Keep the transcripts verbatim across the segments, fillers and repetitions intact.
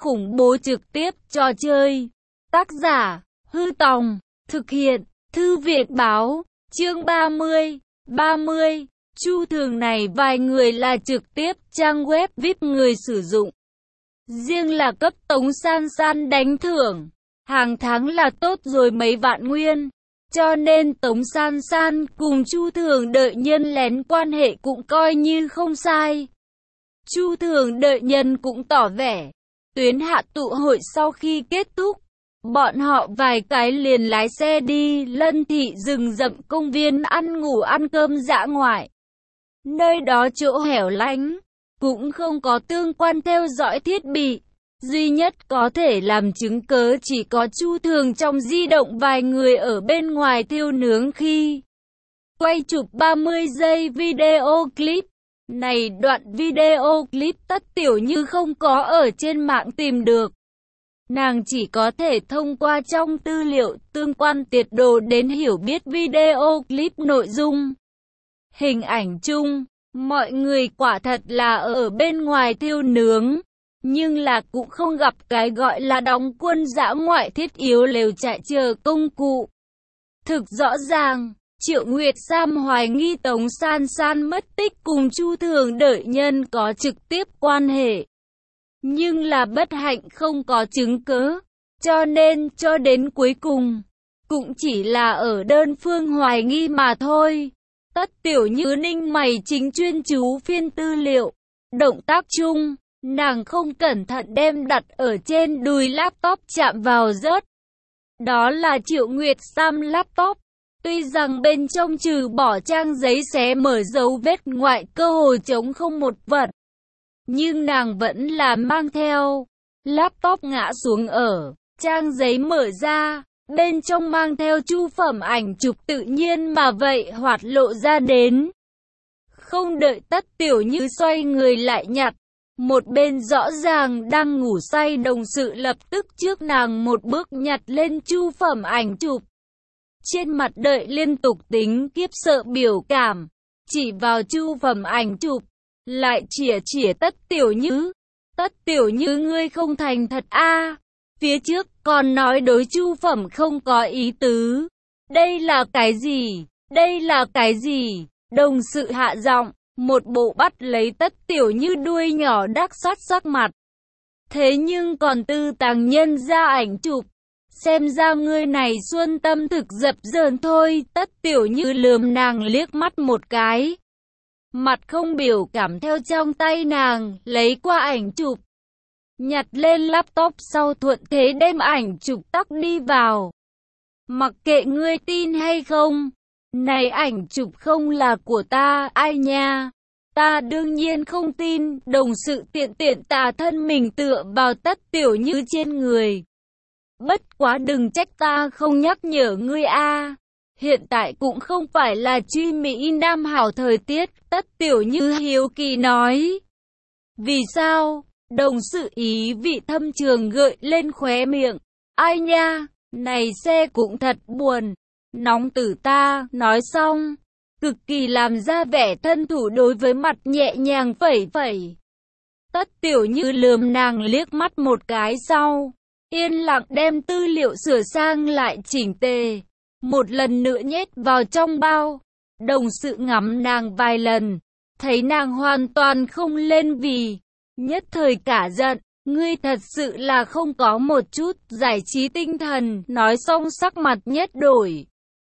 khủng bố trực tiếp trò chơi. Tác giả, Hư Tòng, thực hiện, Thư viện Báo, chương ba mươi, ba mươi. Chu Thường này vài người là trực tiếp trang web vê i pê người sử dụng. Riêng là cấp Tống San San đánh thưởng, hàng tháng là tốt rồi mấy vạn nguyên. Cho nên Tống San San cùng Chu Thường đợi nhân lén quan hệ cũng coi như không sai. Chu Thường đợi nhân cũng tỏ vẻ. Tuyến hạ tụ hội sau khi kết thúc, bọn họ vài cái liền lái xe đi Lân Thị rừng rậm công viên ăn ngủ ăn cơm dã ngoại. Nơi đó chỗ hẻo lánh, cũng không có tương quan theo dõi thiết bị. Duy nhất có thể làm chứng cớ chỉ có Chu Thường trong di động vài người ở bên ngoài thiêu nướng khi quay chụp ba mươi giây video clip. Này đoạn video clip Tất Tiểu Như không có ở trên mạng tìm được. Nàng chỉ có thể thông qua trong tư liệu tương quan tiệt đồ đến hiểu biết video clip nội dung. Hình ảnh chung, mọi người quả thật là ở bên ngoài thiêu nướng. Nhưng là cũng không gặp cái gọi là đóng quân dã ngoại thiết yếu lều trại chờ công cụ. Thực rõ ràng, Triệu Nguyệt Sam hoài nghi Tống San San mất tích cùng Chu Thường đợi nhân có trực tiếp quan hệ. Nhưng là bất hạnh không có chứng cớ, cho nên cho đến cuối cùng, cũng chỉ là ở đơn phương hoài nghi mà thôi. Tất Tiểu Như ninh mày chính chuyên chú phiên tư liệu, động tác chung. Nàng không cẩn thận đem đặt ở trên đùi laptop chạm vào rớt. Đó là Triệu Nguyệt Sam laptop. Tuy rằng bên trong trừ bỏ trang giấy xé mở dấu vết ngoại cơ hồ trống không một vật. Nhưng nàng vẫn là mang theo. Laptop ngã xuống ở, trang giấy mở ra. Bên trong mang theo chu phẩm ảnh chụp tự nhiên mà vậy hoạt lộ ra đến. Không đợi Tất Tiểu Như xoay người lại nhặt. Một bên rõ ràng đang ngủ say đồng sự lập tức trước nàng một bước nhặt lên chu phẩm ảnh chụp. Trên mặt đợi liên tục tính kiếp sợ biểu cảm, chỉ vào chu phẩm ảnh chụp, lại chỉa chỉa Tất Tiểu Như. Tất Tiểu Như ngươi không thành thật a? Phía trước còn nói đối chu phẩm không có ý tứ. Đây là cái gì? Đây là cái gì? Đồng sự hạ giọng. Một bộ bắt lấy Tất Tiểu Như đuôi nhỏ đắc sát sắc mặt. Thế nhưng còn tư tàng nhân ra ảnh chụp. Xem ra ngươi này xuân tâm thực dập dờn thôi. Tất Tiểu Như lườm nàng liếc mắt một cái. Mặt không biểu cảm theo trong tay nàng, lấy qua ảnh chụp. Nhặt lên laptop sau thuận thế đem ảnh chụp tắc đi vào. Mặc kệ ngươi tin hay không. Này ảnh chụp không là của ta, ai nha? Ta đương nhiên không tin, đồng sự tiện tiện tà thân mình tựa vào Tất Tiểu Như trên người. Bất quá đừng trách ta không nhắc nhở ngươi a. Hiện tại cũng không phải là truy Mỹ Nam hảo thời tiết, Tất Tiểu Như hiếu kỳ nói. Vì sao? Đồng sự ý vị thâm trường gợi lên khóe miệng. Ai nha, này xe cũng thật buồn. Nóng tử ta, nói xong, cực kỳ làm ra vẻ thân thủ đối với mặt nhẹ nhàng phẩy phẩy. Tất Tiểu Như lườm nàng liếc mắt một cái sau, yên lặng đem tư liệu sửa sang lại chỉnh tề, một lần nữa nhét vào trong bao. Đồng sự ngắm nàng vài lần, thấy nàng hoàn toàn không lên vì, nhất thời cả giận. Ngươi thật sự là không có một chút giải trí tinh thần, nói xong sắc mặt nhất đổi.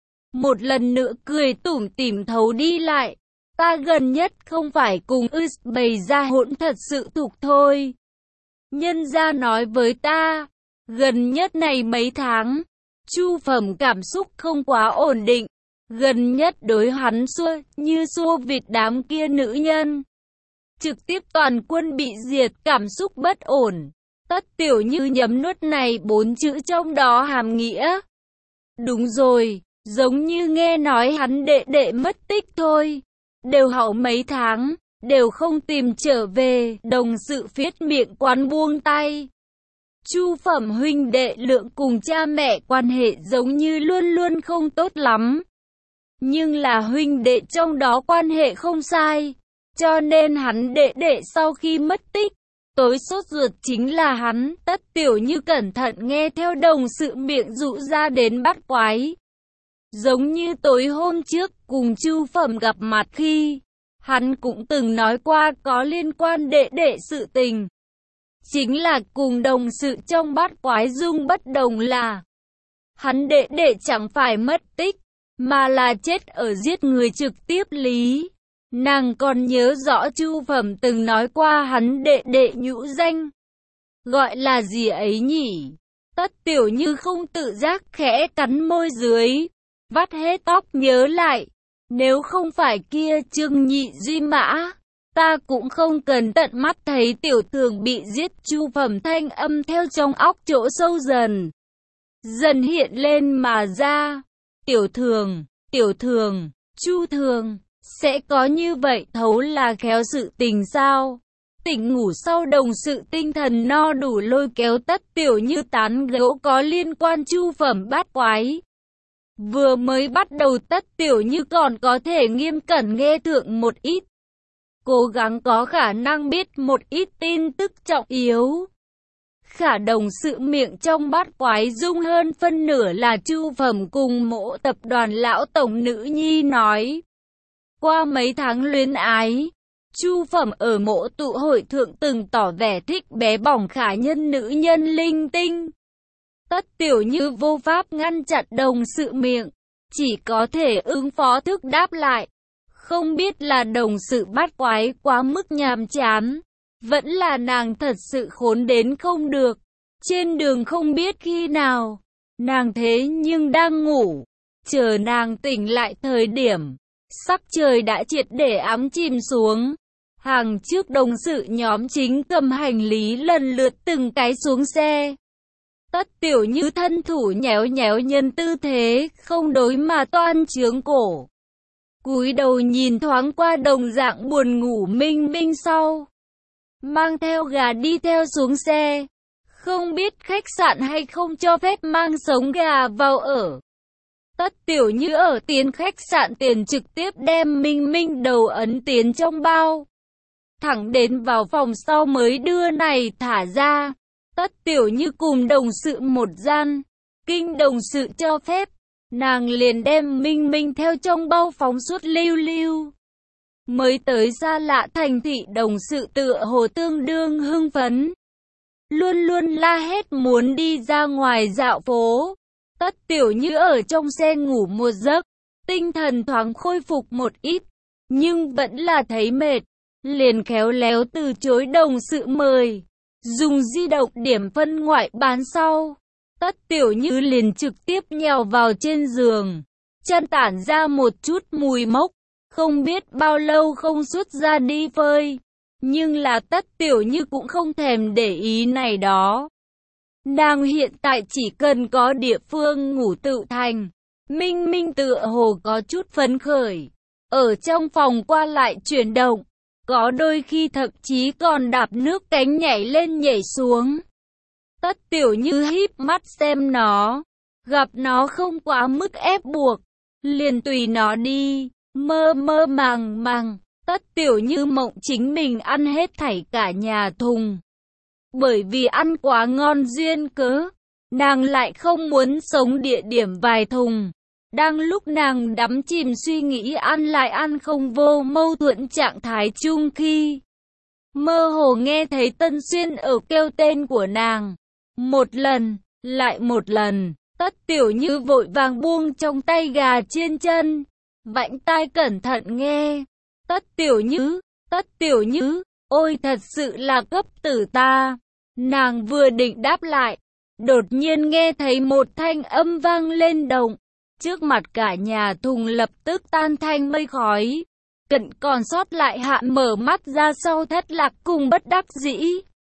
Một lần nữa cười tủm tỉm thấu đi lại. Ta gần nhất không phải cùng ư bày ra hỗn thật sự thục thôi. Nhân gia nói với ta, gần nhất này mấy tháng, chu phẩm cảm xúc không quá ổn định. Gần nhất đối hắn xua như xua vịt đám kia nữ nhân. Trực tiếp toàn quân bị diệt, cảm xúc bất ổn. Tất Tiểu Như nhấm nuốt này bốn chữ trong đó hàm nghĩa. Đúng rồi, giống như nghe nói hắn đệ đệ mất tích thôi. Đều hậu mấy tháng, đều không tìm trở về. Đồng sự phiết miệng quán buông tay. Chu phẩm huynh đệ lượng cùng cha mẹ quan hệ giống như luôn luôn không tốt lắm. Nhưng là huynh đệ trong đó quan hệ không sai. Cho nên hắn đệ đệ sau khi mất tích, Tối sốt ruột chính là hắn. Tất Tiểu Như cẩn thận nghe theo đồng sự miệng dụ ra đến bắt quái. Giống như tối hôm trước cùng Chu Phẩm gặp mặt khi hắn cũng từng nói qua có liên quan đệ đệ sự tình. Chính là cùng đồng sự trong bát quái dung bất đồng là hắn đệ đệ chẳng phải mất tích, mà là chết ở giết người trực tiếp lý. Nàng còn nhớ rõ Chu Phẩm từng nói qua hắn đệ đệ nhũ danh. Gọi là gì ấy nhỉ? Tất Tiểu Như không tự giác khẽ cắn môi dưới, vắt hết tóc nhớ lại. Nếu không phải kia Trương Nhị Duy Mã, ta cũng không cần tận mắt thấy Tiểu Thường bị giết. Chu Phẩm thanh âm theo trong óc chỗ sâu dần dần hiện lên mà ra. Tiểu Thường, Tiểu Thường, Chu Thường, sẽ có như vậy thấu là khéo sự tình sao? Tỉnh ngủ sau đồng sự tinh thần no đủ lôi kéo Tất Tiểu Như tán gẫu có liên quan Chu Phẩm bát quái. Vừa mới bắt đầu Tất Tiểu Như còn có thể nghiêm cẩn nghe thượng một ít, cố gắng có khả năng biết một ít tin tức trọng yếu. Khả đồng sự miệng trong bát quái dung hơn phân nửa là Chu Phẩm cùng Mộ tập đoàn lão tổng nữ nhi nói. Qua mấy tháng luyến ái, Chu Phẩm ở Mộ tụ hội thượng từng tỏ vẻ thích bé bỏng khả nhân nữ nhân linh tinh. Tất Tiểu Như vô pháp ngăn chặn đồng sự miệng, chỉ có thể ứng phó thức đáp lại. Không biết là đồng sự bát quái quá mức nhàm chán, vẫn là nàng thật sự khốn đến không được. Trên đường không biết khi nào, nàng thế nhưng đang ngủ. Chờ nàng tỉnh lại thời điểm, sắc trời đã triệt để ám chìm xuống. Hàng trước đồng sự nhóm chính cầm hành lý lần lượt từng cái xuống xe. Tất Tiểu Như thân thủ nhéo nhéo nhân tư thế, không đối mà toan trướng cổ. Cúi đầu nhìn thoáng qua đồng dạng buồn ngủ Minh Minh sau. Mang theo gà đi theo xuống xe. Không biết khách sạn hay không cho phép mang sống gà vào ở. Tất Tiểu Như ở tiến khách sạn tiền trực tiếp đem Minh Minh đầu ấn tiến trong bao. Thẳng đến vào phòng sau mới đưa này thả ra. Tất Tiểu Như cùng đồng sự một gian. Kinh đồng sự cho phép, nàng liền đem Minh Minh theo trong bao phóng suốt lưu lưu. Mới tới xa lạ thành thị đồng sự tựa hồ tương đương hưng phấn. Luôn luôn la hét muốn đi ra ngoài dạo phố. Tất Tiểu Như ở trong xe ngủ một giấc, tinh thần thoáng khôi phục một ít, nhưng vẫn là thấy mệt. Liền khéo léo từ chối đồng sự mời, dùng di động điểm phân ngoại bán sau. Tất Tiểu Như liền trực tiếp nhào vào trên giường, chân tản ra một chút mùi mốc. Không biết bao lâu không xuất ra đi phơi, nhưng là Tất Tiểu Như cũng không thèm để ý này đó. Nàng hiện tại chỉ cần có địa phương ngủ tự thành. Minh Minh tựa hồ có chút phấn khởi, ở trong phòng qua lại chuyển động, có đôi khi thậm chí còn đạp nước cánh nhảy lên nhảy xuống. Tất Tiểu Như híp mắt xem nó, gặp nó không quá mức ép buộc, liền tùy nó đi. Mơ mơ màng màng, Tất Tiểu Như mộng chính mình ăn hết thảy cả nhà thùng. Bởi vì ăn quá ngon duyên cớ, nàng lại không muốn sống địa điểm vài thùng. Đang lúc nàng đắm chìm suy nghĩ ăn lại ăn không vô mâu thuẫn trạng thái chung khi mơ hồ nghe thấy Tân Xuyên ở kêu tên của nàng. Một lần, lại một lần, Tất Tiểu Như vội vàng buông trong tay gà chiên chân. Vãnh tai cẩn thận nghe. Tất Tiểu Như, Tất Tiểu Như, ôi thật sự là cấp tử ta. Nàng vừa định đáp lại, đột nhiên nghe thấy một thanh âm vang lên động. Trước mặt cả nhà thùng lập tức tan thành mây khói. Cận còn sót lại Hạn mở mắt ra sau thất lạc cùng bất đắc dĩ.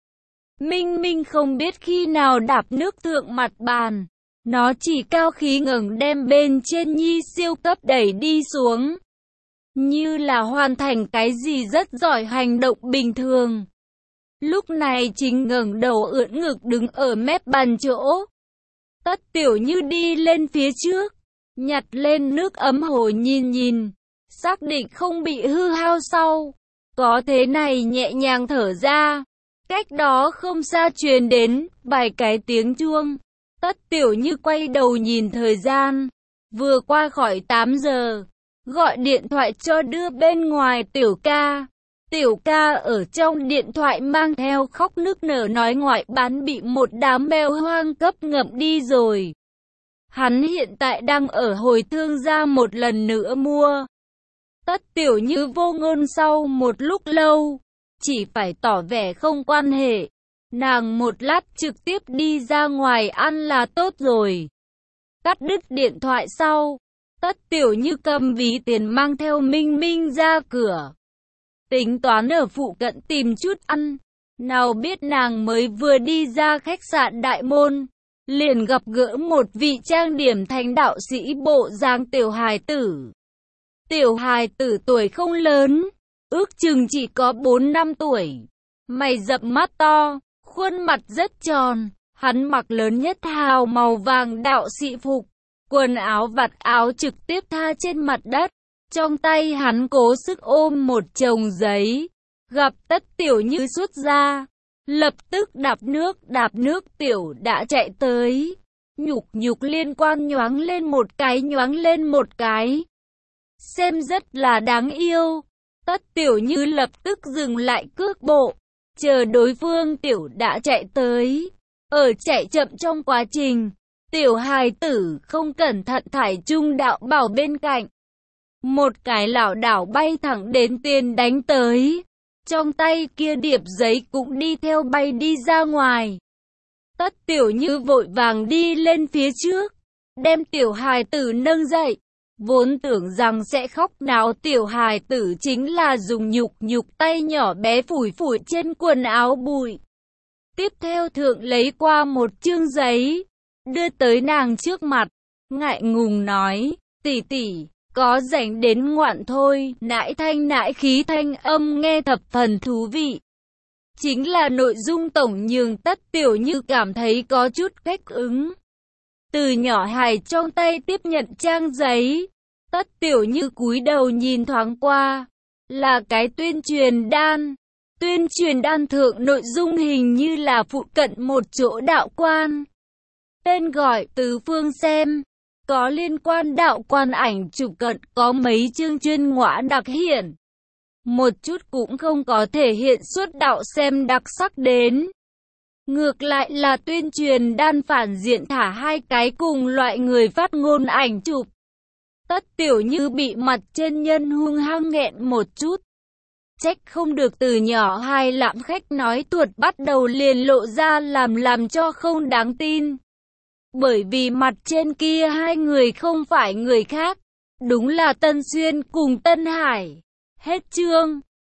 Minh Minh không biết khi nào đạp nước thượng mặt bàn. Nó chỉ cao khí ngẩng đem bên trên nhi siêu cấp đẩy đi xuống. Như là hoàn thành cái gì rất giỏi hành động bình thường. Lúc này chính ngẩng đầu ưỡn ngực đứng ở mép bàn chỗ. Tất Tiểu Như đi lên phía trước, nhặt lên nước ấm hồ nhìn nhìn, xác định không bị hư hao sau. Có thế này nhẹ nhàng thở ra. Cách đó không xa truyền đến vài cái tiếng chuông. Tất Tiểu Như quay đầu nhìn thời gian, vừa qua khỏi tám giờ, gọi điện thoại cho đưa bên ngoài Tiểu ca. Tiểu ca ở trong điện thoại mang theo khóc nức nở nói ngoại bán bị một đám mèo hoang cấp ngậm đi rồi. Hắn hiện tại đang ở hồi thương gia một lần nữa mua. Tất Tiểu Như vô ngôn sau một lúc lâu, chỉ phải tỏ vẻ không quan hệ. Nàng một lát trực tiếp đi ra ngoài ăn là tốt rồi. Cắt đứt điện thoại sau, Tất Tiểu Như cầm ví tiền mang theo Minh Minh ra cửa. Tính toán ở phụ cận tìm chút ăn. Nào biết nàng mới vừa đi ra khách sạn Đại Môn, liền gặp gỡ một vị trang điểm thành đạo sĩ bộ dáng tiểu hài tử. Tiểu hài tử tuổi không lớn, ước chừng chỉ có bốn năm tuổi. Mày rậm mắt to, khuôn mặt rất tròn. Hắn mặc lớn nhất hào màu vàng đạo sĩ phục, quần áo vạt áo trực tiếp tha trên mặt đất. Trong tay hắn cố sức ôm một chồng giấy. Gặp Tất Tiểu Như xuất ra, lập tức đạp nước, đạp nước tiểu đã chạy tới. Nhục nhục liên quan nhoáng lên một cái, nhoáng lên một cái. Xem rất là đáng yêu. Tất Tiểu Như lập tức dừng lại cước bộ, chờ đối phương tiểu đã chạy tới. Ở chạy chậm trong quá trình, tiểu hài tử không cẩn thận thải trung đạo bảo bên cạnh. Một cái lảo đảo bay thẳng đến tiền đánh tới. Trong tay kia điệp giấy cũng đi theo bay đi ra ngoài. Tất Tiểu Như vội vàng đi lên phía trước, đem tiểu hài tử nâng dậy. Vốn tưởng rằng sẽ khóc náo tiểu hài tử chính là dùng nhục nhục tay nhỏ bé phủi phủi trên quần áo bụi. Tiếp theo thượng lấy qua một chương giấy, đưa tới nàng trước mặt, ngại ngùng nói, tỷ tỷ, có rảnh đến ngoạn thôi. Nãi thanh nãi khí thanh âm nghe thập phần thú vị. Chính là nội dung tổng nhường Tất Tiểu Như cảm thấy có chút cách ứng. Từ nhỏ hài trong tay tiếp nhận trang giấy, Tất Tiểu Như cúi đầu nhìn thoáng qua, là cái tuyên truyền đan. Tuyên truyền đan thượng nội dung hình như là phụ cận một chỗ đạo quan. Tên gọi tứ phương xem, có liên quan đạo quan ảnh chụp cận, có mấy chương chuyên ngõa đặc hiện. Một chút cũng không có thể hiện xuất đạo xem đặc sắc đến. Ngược lại là tuyên truyền đan phản diện thả hai cái cùng loại người phát ngôn ảnh chụp. Tất Tiểu Như bị mặt trên nhân hung hăng nghẹn một chút. Trách không được từ nhỏ hai lạm khách nói tuột bắt đầu liền lộ ra làm làm cho không đáng tin. Bởi vì mặt trên kia hai người không phải người khác, đúng là Tân Xuyên cùng Tân Hải. Hết chương.